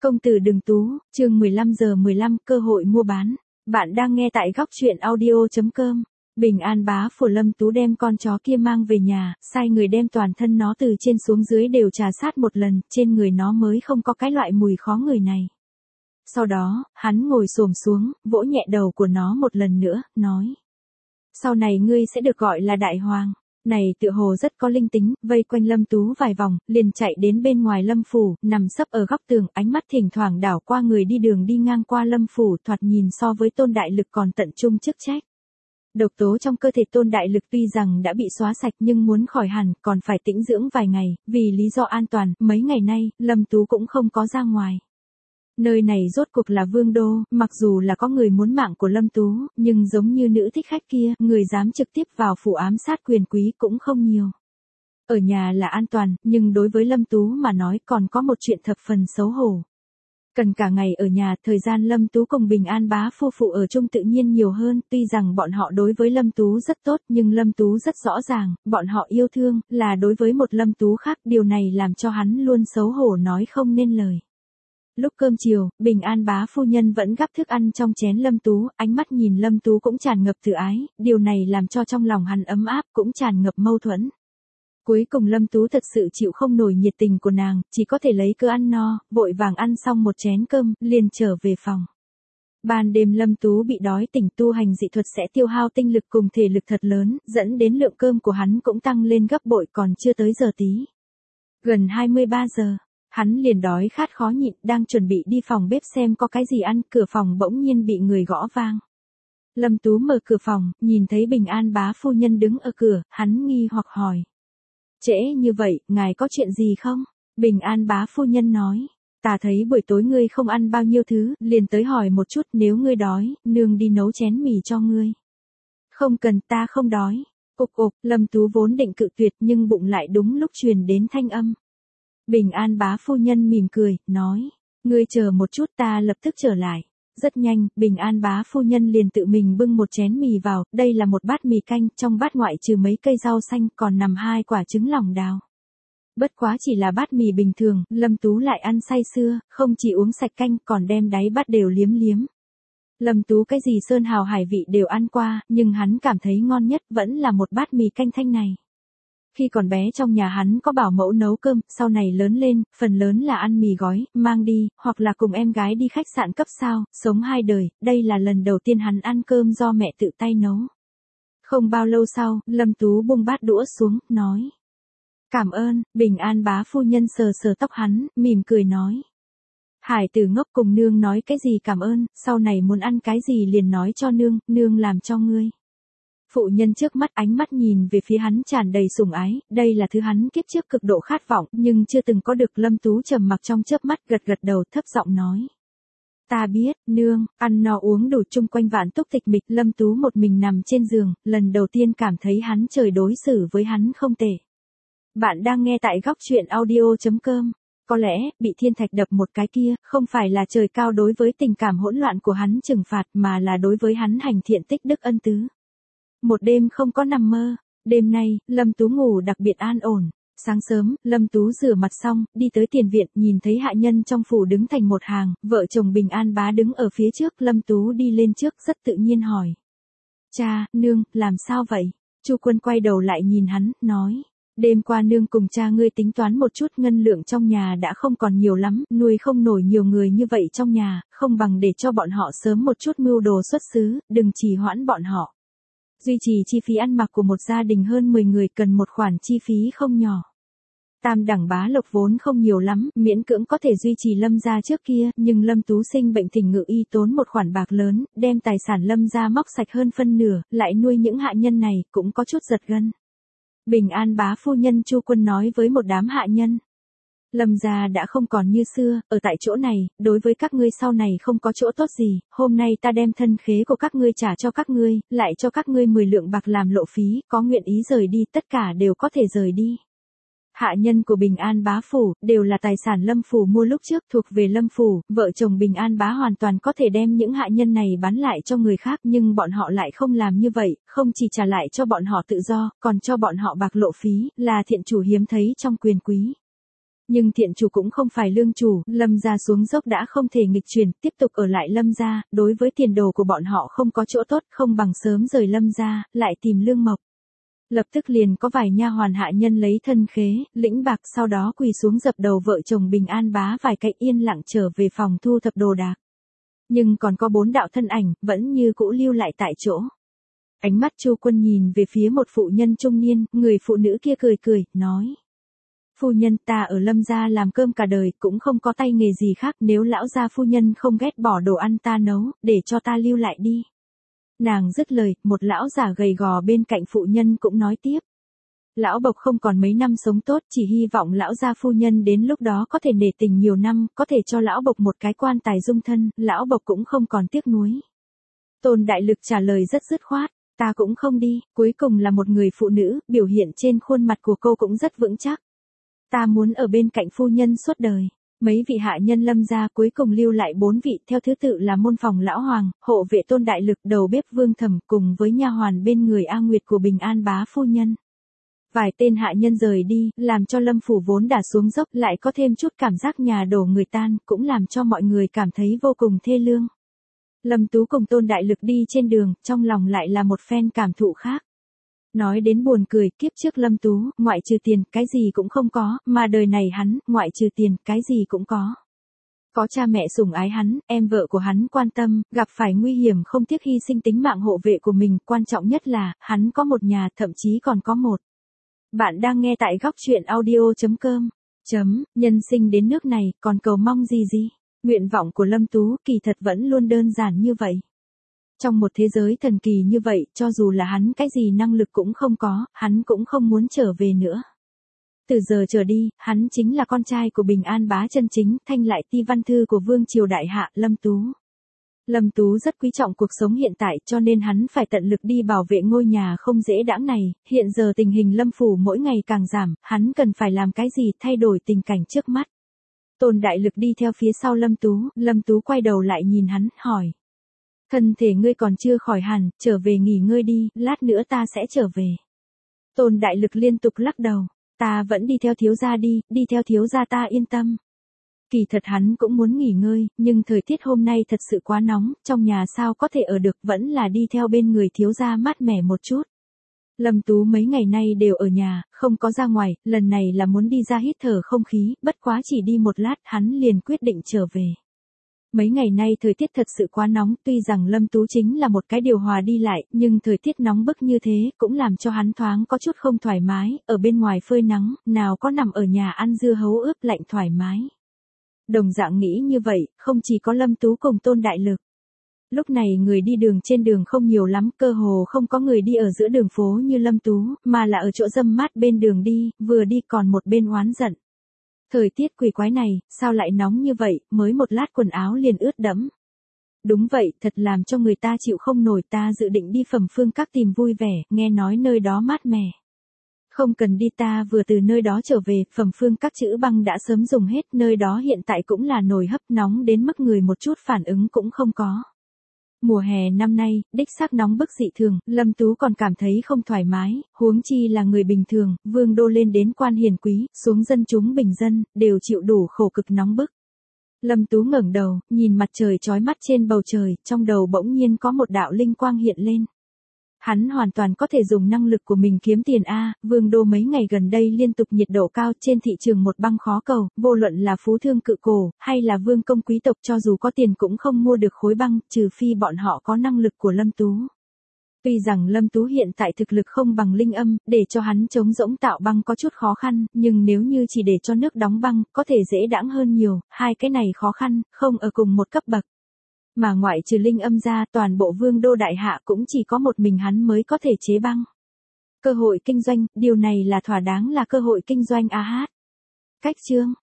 Công tử đừng tú, chương 15:15 cơ hội mua bán. Bạn đang nghe tại góc truyện audio.com. Bình An bá phủ Lâm Tú đem con chó kia mang về nhà, sai người đem toàn thân nó từ trên xuống dưới đều trà sát một lần, trên người nó mới không có cái loại mùi khó người này. Sau đó, hắn ngồi xổm xuống, vỗ nhẹ đầu của nó một lần nữa, nói. Sau này ngươi sẽ được gọi là Đại Hoàng. Này tựa hồ rất có linh tính, vây quanh Lâm Tú vài vòng, liền chạy đến bên ngoài Lâm phủ, nằm sấp ở góc tường, ánh mắt thỉnh thoảng đảo qua người đi đường đi ngang qua Lâm phủ, thoạt nhìn so với Tôn Đại Lực còn tận trung chức trách. Độc tố trong cơ thể Tôn Đại Lực tuy rằng đã bị xóa sạch nhưng muốn khỏi hẳn, còn phải tĩnh dưỡng vài ngày, vì lý do an toàn, mấy ngày nay, Lâm Tú cũng không có ra ngoài. Nơi này rốt cuộc là vương đô, mặc dù là có người muốn mạng của Lâm Tú, nhưng giống như nữ thích khách kia, người dám trực tiếp vào phủ ám sát quyền quý cũng không nhiều. Ở nhà là an toàn, nhưng đối với Lâm Tú mà nói còn có một chuyện thập phần xấu hổ. Cần cả ngày ở nhà, thời gian Lâm Tú cùng Bình An bá phu phụ ở chung tự nhiên nhiều hơn, tuy rằng bọn họ đối với Lâm Tú rất tốt nhưng Lâm Tú rất rõ ràng, bọn họ yêu thương, là đối với một Lâm Tú khác, điều này làm cho hắn luôn xấu hổ nói không nên lời. Lúc cơm chiều, Bình An bá phu nhân vẫn gắp thức ăn trong chén Lâm Tú, ánh mắt nhìn Lâm Tú cũng tràn ngập tự ái, điều này làm cho trong lòng hắn ấm áp, cũng tràn ngập mâu thuẫn. Cuối cùng Lâm Tú thật sự chịu không nổi nhiệt tình của nàng, chỉ có thể lấy cớ ăn no, vội vàng ăn xong một chén cơm, liền trở về phòng. Ban đêm Lâm Tú bị đói tỉnh, tu hành dị thuật sẽ tiêu hao tinh lực cùng thể lực thật lớn, dẫn đến lượng cơm của hắn cũng tăng lên gấp bội, còn chưa tới giờ tí. Gần 23 giờ. Hắn liền đói khát khó nhịn, đang chuẩn bị đi phòng bếp xem có cái gì ăn, cửa phòng bỗng nhiên bị người gõ vang. Lâm Tú mở cửa phòng, nhìn thấy Bình An bá phu nhân đứng ở cửa, hắn nghi hoặc hỏi. Trễ như vậy, ngài có chuyện gì không? Bình An bá phu nhân nói. Ta thấy buổi tối ngươi không ăn bao nhiêu thứ, liền tới hỏi một chút, nếu ngươi đói, nương đi nấu chén mì cho ngươi. Không cần, ta không đói. Ục ục, Lâm Tú vốn định cự tuyệt nhưng bụng lại đúng lúc truyền đến thanh âm. Bình An bá phu nhân mỉm cười, nói, ngươi chờ một chút ta lập tức trở lại. Rất nhanh, Bình An bá phu nhân liền tự mình bưng một chén mì vào, đây là một bát mì canh, trong bát ngoại trừ mấy cây rau xanh còn nằm 2 quả trứng lòng đào. Bất quá chỉ là bát mì bình thường, Lâm Tú lại ăn say sưa, không chỉ uống sạch canh còn đem đáy bát đều liếm liếm. Lâm Tú cái gì sơn hào hải vị đều ăn qua, nhưng hắn cảm thấy ngon nhất vẫn là một bát mì canh thanh này. Khi còn bé trong nhà hắn có bảo mẫu nấu cơm, sau này lớn lên, phần lớn là ăn mì gói, mang đi, hoặc là cùng em gái đi khách sạn cấp sao, sống 2 đời, đây là lần đầu tiên hắn ăn cơm do mẹ tự tay nấu. Không bao lâu sau, Lâm Tú buông bát đũa xuống, nói. Cảm ơn, Bình An bá phu nhân sờ sờ tóc hắn, mỉm cười nói. Hải tử ngốc, cùng nương nói cái gì cảm ơn, sau này muốn ăn cái gì liền nói cho nương, nương làm cho ngươi. Phụ nhân trước mắt ánh mắt nhìn về phía hắn tràn đầy sủng ái, đây là thứ hắn kiếp trước cực độ khát vọng, nhưng chưa từng có được. Lâm Tú trầm mặc trong chớp mắt, gật gật đầu, thấp giọng nói. Ta biết, nương, ăn no uống đủ, chung quanh vạn túc tịch mịch, Lâm Tú một mình nằm trên giường, lần đầu tiên cảm thấy hắn trời đối xử với hắn không tệ. Bạn đang nghe tại góc truyện audio.com. Có lẽ, bị thiên thạch đập một cái kia, không phải là trời cao đối với tình cảm hỗn loạn của hắn trừng phạt mà là đối với hắn hành thiện tích đức ân tứ. Một đêm không có nằm mơ, đêm nay, Lâm Tú ngủ đặc biệt an ổn. Sáng sớm, Lâm Tú rửa mặt xong, đi tới tiền viện, nhìn thấy hạ nhân trong phủ đứng thành một hàng, vợ chồng Bình An bá đứng ở phía trước, Lâm Tú đi lên trước rất tự nhiên hỏi. Cha, nương, làm sao vậy? Chu Quân quay đầu lại nhìn hắn, nói. Đêm qua nương cùng cha ngươi tính toán một chút, ngân lượng trong nhà đã không còn nhiều lắm, nuôi không nổi nhiều người như vậy trong nhà, không bằng để cho bọn họ sớm một chút mưu đồ xuất xứ, đừng trì hoãn bọn họ. Duy trì chi phí ăn mặc của một gia đình hơn 10 người cần một khoản chi phí không nhỏ. Tam đẳng bá lộc vốn không nhiều lắm, miễn cưỡng có thể duy trì Lâm gia trước kia, nhưng Lâm Tú sinh bệnh thỉnh ngự y tốn một khoản bạc lớn, đem tài sản Lâm gia móc sạch hơn phân nửa, lại nuôi những hạ nhân này, cũng có chút giật gân. Bình An bá phu nhân Chu Quân nói với một đám hạ nhân. Lâm gia đã không còn như xưa, ở tại chỗ này, đối với các ngươi sau này không có chỗ tốt gì, hôm nay ta đem thân khế của các ngươi trả cho các ngươi, lại cho các ngươi 10 lượng bạc làm lộ phí, có nguyện ý rời đi, tất cả đều có thể rời đi. Hạ nhân của Bình An bá phủ, đều là tài sản Lâm phủ mua lúc trước thuộc về Lâm phủ, vợ chồng Bình An bá hoàn toàn có thể đem những hạ nhân này bán lại cho người khác nhưng bọn họ lại không làm như vậy, không chỉ trả lại cho bọn họ tự do, còn cho bọn họ bạc lộ phí, là thiện chủ hiếm thấy trong quyền quý. Nhưng thiện chủ cũng không phải lương chủ, Lâm gia xuống dốc đã không thể nghịch chuyển, tiếp tục ở lại Lâm gia, đối với tiền đồ của bọn họ không có chỗ tốt, không bằng sớm rời Lâm gia, lại tìm lương mộc. Lập tức liền có vài nha hoàn hạ nhân lấy thân khế, lĩnh bạc, sau đó quỳ xuống dập đầu vợ chồng Bình An Bá vài cái yên lặng trở về phòng thu thập đồ đạc. Nhưng còn có 4 đạo thân ảnh, vẫn như cũ lưu lại tại chỗ. Ánh mắt Chu Quân nhìn về phía một phụ nhân trung niên, người phụ nữ kia cười cười, nói. Phu nhân, ta ở Lâm gia làm cơm cả đời, cũng không có tay nghề gì khác, nếu lão gia phu nhân không ghét bỏ đồ ăn ta nấu, để cho ta lưu lại đi. Nàng dứt lời, một lão già gầy gò bên cạnh phụ nhân cũng nói tiếp. Lão Bộc không còn mấy năm sống tốt, chỉ hy vọng lão gia phu nhân đến lúc đó có thể nể tình nhiều năm, có thể cho lão Bộc một cái quan tài dung thân, lão Bộc cũng không còn tiếc nuối. Tôn Đại Lực trả lời rất dứt khoát, ta cũng không đi, cuối cùng là một người phụ nữ, biểu hiện trên khuôn mặt của cô cũng rất vững chắc. Ta muốn ở bên cạnh phu nhân suốt đời. Mấy vị hạ nhân Lâm gia cuối cùng lưu lại 4 vị, theo thứ tự là môn phòng lão hoàng, hộ vệ Tôn Đại Lực, đầu bếp Vương Thẩm cùng với nha hoàn bên người A Nguyệt của Bình An Bá phu nhân. Vài tên hạ nhân rời đi, làm cho Lâm phủ vốn đã xuống dốc lại có thêm chút cảm giác nhà đổ người tan, cũng làm cho mọi người cảm thấy vô cùng thê lương. Lâm Tú cùng Tôn Đại Lực đi trên đường, trong lòng lại là một phen cảm thụ khác. Nói đến buồn cười, kiếp trước Lâm Tú, ngoại trừ tiền, cái gì cũng không có, mà đời này hắn, ngoại trừ tiền, cái gì cũng có. Có cha mẹ sủng ái hắn, em vợ của hắn quan tâm, gặp phải nguy hiểm không tiếc hy sinh tính mạng hộ vệ của mình, quan trọng nhất là, hắn có một nhà, thậm chí còn có một. Bạn đang nghe tại góc truyện audio.com. Nhân sinh đến nước này, còn cầu mong gì gì? Nguyện vọng của Lâm Tú, kỳ thật vẫn luôn đơn giản như vậy. Trong một thế giới thần kỳ như vậy, cho dù là hắn cái gì năng lực cũng không có, hắn cũng không muốn trở về nữa. Từ giờ trở đi, hắn chính là con trai của Bình An Bá chân chính, thanh lại ti văn thư của Vương Triều Đại Hạ, Lâm Tú. Lâm Tú rất quý trọng cuộc sống hiện tại, cho nên hắn phải tận lực đi bảo vệ ngôi nhà không dễ đãng này. Hiện giờ tình hình Lâm phủ mỗi ngày càng giảm, hắn cần phải làm cái gì thay đổi tình cảnh trước mắt. Tôn Đại Lực đi theo phía sau Lâm Tú quay đầu lại nhìn hắn, hỏi. Thân thể ngươi còn chưa khỏi hẳn, trở về nghỉ ngơi đi, lát nữa ta sẽ trở về. Tôn Đại Lực liên tục lắc đầu, ta vẫn đi theo thiếu gia đi theo thiếu gia ta yên tâm. Kỳ thật hắn cũng muốn nghỉ ngơi, nhưng thời tiết hôm nay thật sự quá nóng, trong nhà sao có thể ở được, vẫn là đi theo bên người thiếu gia mát mẻ một chút. Lâm Tú mấy ngày nay đều ở nhà, không có ra ngoài, lần này là muốn đi ra hít thở không khí, bất quá chỉ đi một lát, hắn liền quyết định trở về. Mấy ngày nay thời tiết thật sự quá nóng, tuy rằng Lâm Tú chính là một cái điều hòa đi lại, nhưng thời tiết nóng bức như thế, cũng làm cho hắn thoáng có chút không thoải mái, ở bên ngoài phơi nắng, nào có nằm ở nhà ăn dưa hấu ướp lạnh thoải mái. Đồng dạng nghĩ như vậy, không chỉ có Lâm Tú cùng Tôn Đại Lực. Lúc này người đi đường trên đường không nhiều lắm, cơ hồ không có người đi ở giữa đường phố như Lâm Tú, mà là ở chỗ râm mát bên đường đi, vừa đi còn một bên oán giận. Thời tiết quỷ quái này, sao lại nóng như vậy, mới một lát quần áo liền ướt đẫm. Đúng vậy, thật làm cho người ta chịu không nổi, ta dự định đi Phẩm Phương Các tìm vui vẻ, nghe nói nơi đó mát mẻ. Không cần đi, ta vừa từ nơi đó trở về, Phẩm Phương Các chữ băng đã sớm dùng hết, nơi đó hiện tại cũng là nồi hấp nóng đến mức người một chút phản ứng cũng không có. Mùa hè năm nay, đích xác nóng bức dị thường, Lâm Tú còn cảm thấy không thoải mái, huống chi là người bình thường, vương đô lên đến quan hiền quý, xuống dân chúng bình dân, đều chịu đủ khổ cực nóng bức. Lâm Tú ngẩng đầu, nhìn mặt trời chói mắt trên bầu trời, trong đầu bỗng nhiên có một đạo linh quang hiện lên. Hắn hoàn toàn có thể dùng năng lực của mình kiếm tiền a, vương đô mấy ngày gần đây liên tục nhiệt độ cao, trên thị trường một băng khó cầu, vô luận là phú thương cự cổ, hay là vương công quý tộc cho dù có tiền cũng không mua được khối băng, trừ phi bọn họ có năng lực của Lâm Tú. Tuy rằng Lâm Tú hiện tại thực lực không bằng Linh Âm, để cho hắn chống rỗng tạo băng có chút khó khăn, nhưng nếu như chỉ để cho nước đóng băng, có thể dễ dàng hơn nhiều, hai cái này khó khăn, không ở cùng một cấp bậc. Mà ngoại trừ Linh Âm ra, toàn bộ vương đô đại hạ cũng chỉ có một mình hắn mới có thể chế băng. Cơ hội kinh doanh, điều này là thỏa đáng là cơ hội kinh doanh a hát. Cách chương.